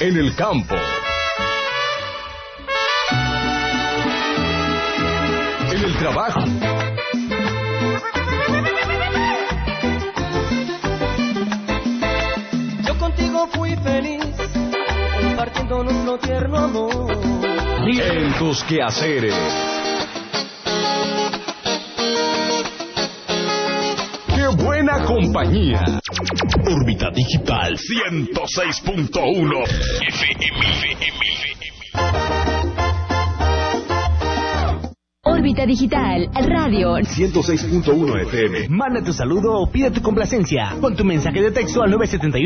en el campo, en el trabajo, yo contigo fui feliz, compartiendo nuestro tierno amor, en tus quehaceres. ¡Qué buena compañía! Órbita Digital 106.1 FM. Órbita Digital, radio 106.1 FM. Manda tu saludo o pide tu complacencia con tu mensaje de texto al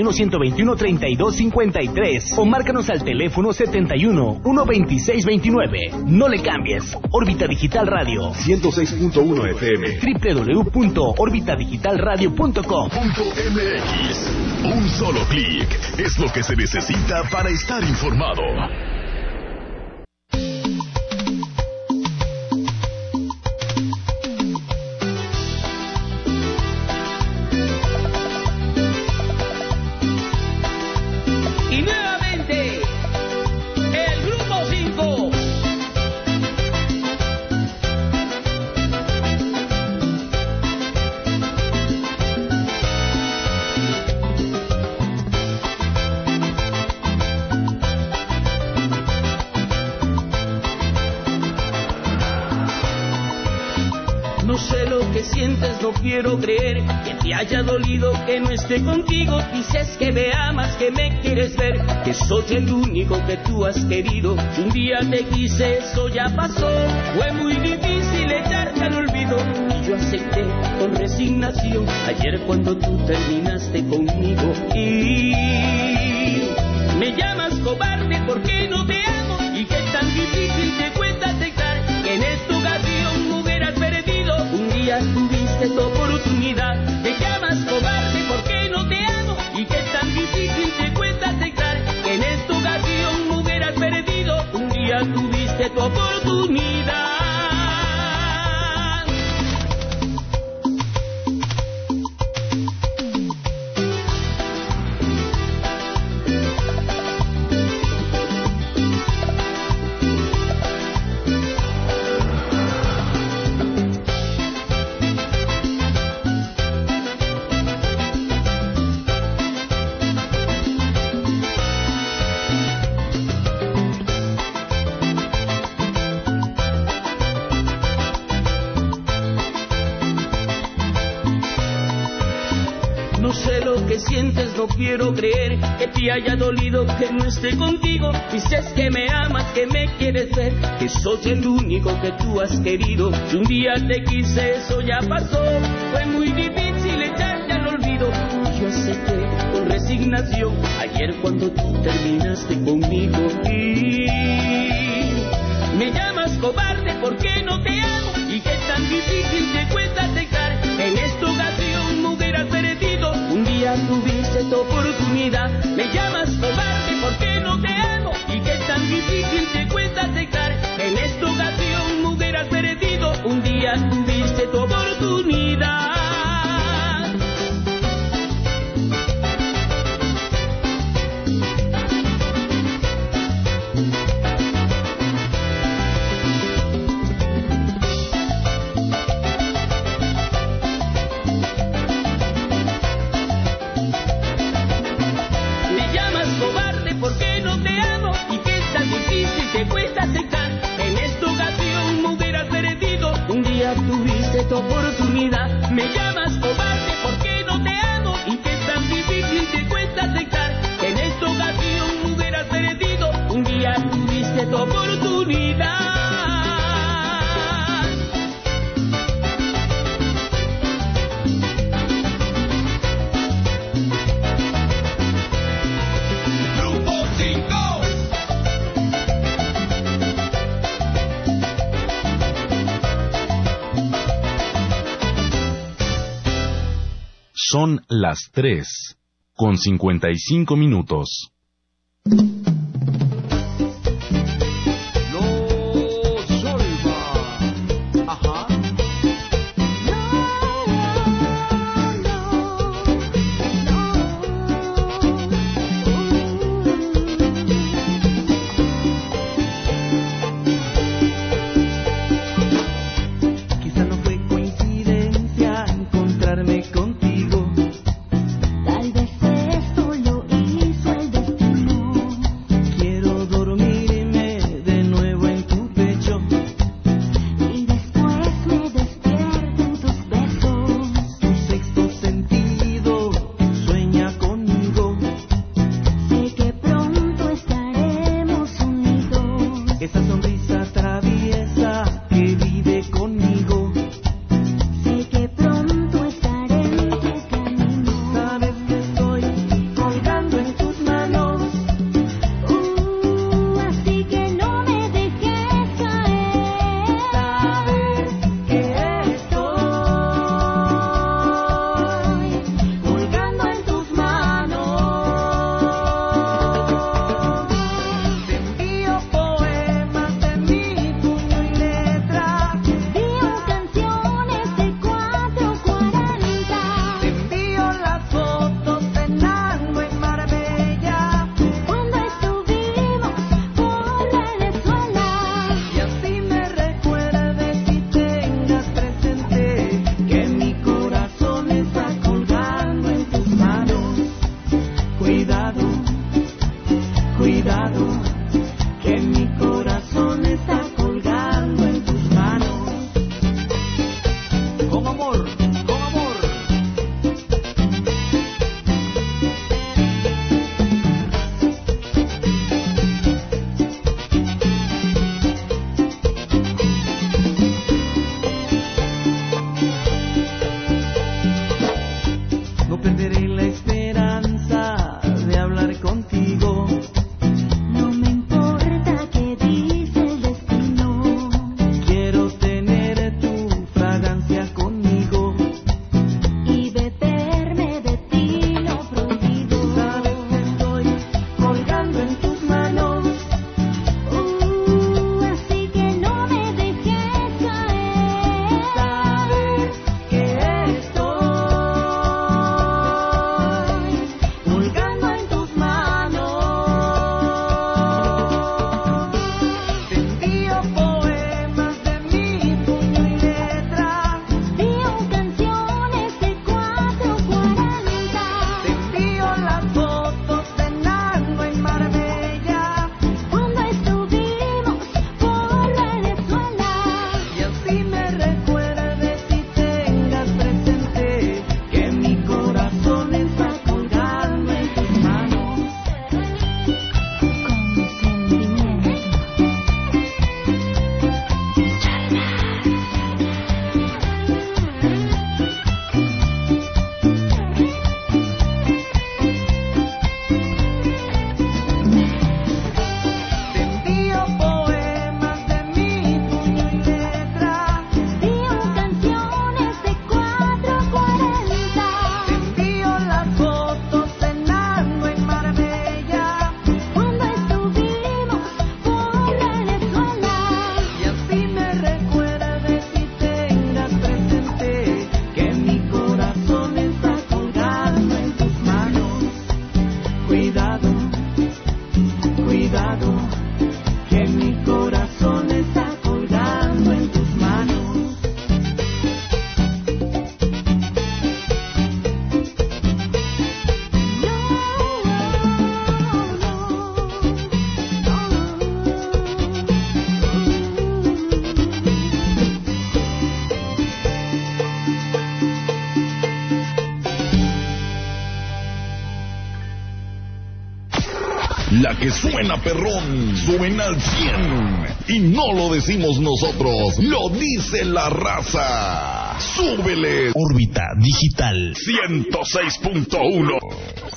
971-121-3253 o márcanos al teléfono 71-12629. No le cambies. Órbita Digital Radio 106.1 FM. www.orbitadigitalradio.com. .mx. Un solo clic es lo que se necesita para estar informado. No quiero creer que te haya dolido que no esté contigo. Dices que me amas, que me quieres ver, que soy el único que tú has querido. Un día te quise, eso ya pasó. Fue muy difícil echarte al olvido y yo acepté con resignación. Ayer cuando tú terminaste conmigo y me llamas cobarde porque no te amo y que es tan difícil te cuesta aceptar que en esta ocasión me hubieras perdido. Un día tuviste tu oportunidad, te llamas cobarde porque no te amo y que es tan difícil te cuesta aceptar que en esta ocasión me hubieras perdido. Un día tuviste tu oportunidad. No quiero creer que te haya dolido que no esté contigo. Dices que me amas, que me quieres ver, que soy el único que tú has querido. Si un día te quise, eso ya pasó. Fue muy difícil echarte al olvido. Yo acepté con resignación. Ayer cuando tú terminaste conmigo y me llamas cobarde porque no te amo y que es tan difícil te cuesta aceptar. En esta ocasión me hubieras perdido. Un día tuviste tu oportunidad. Me llamas cobarde porque no te amo y que es tan difícil te cuesta aceptar. En esta ocasión me hubieras perdido. Un día tuviste tu oportunidad. Tuviste tu oportunidad, me llamas cobarde porque no te amo y que es tan difícil te cuesta aceptar que en esta ocasión me hubieras perdido. Un día tuviste tu oportunidad. Son las 3:55. Cuidado, que mi corazón está colgando en tus manos. Con amor, con amor. No perderé la esperanza de hablar contigo. No me importa qué dice el destino. Quiero tener tu fragancia conmigo Y beberme de ti lo prohibido. Sabes que estoy colgando en tus manos. Así que no me dejes caer. Sabes que estoy colgando en tus manos. Te envío poemas de mi puño y letra. Envío canciones de 440. Te envío las fotos cenando en Marbella. Cuando estuvimos por Venezuela. Y así me recuerdes y tengas presente que mi corazón está colgando en tus manos. Con sentimiento. Te envío poemas de mi puño y letra. Envío canciones de 440. Te envío las fotos cenando en Marbella. Cuando estuvimos por Venezuela. Y así me recuerdes y tengas presente que mi corazón está colgando en tus manos. Cuidado, cuidado, que mi corazón está colgando en tus manos. La que suena perrón, suena al 100. Y no lo decimos nosotros, lo dice la raza. ¡Súbele! Órbita Digital. 106.1.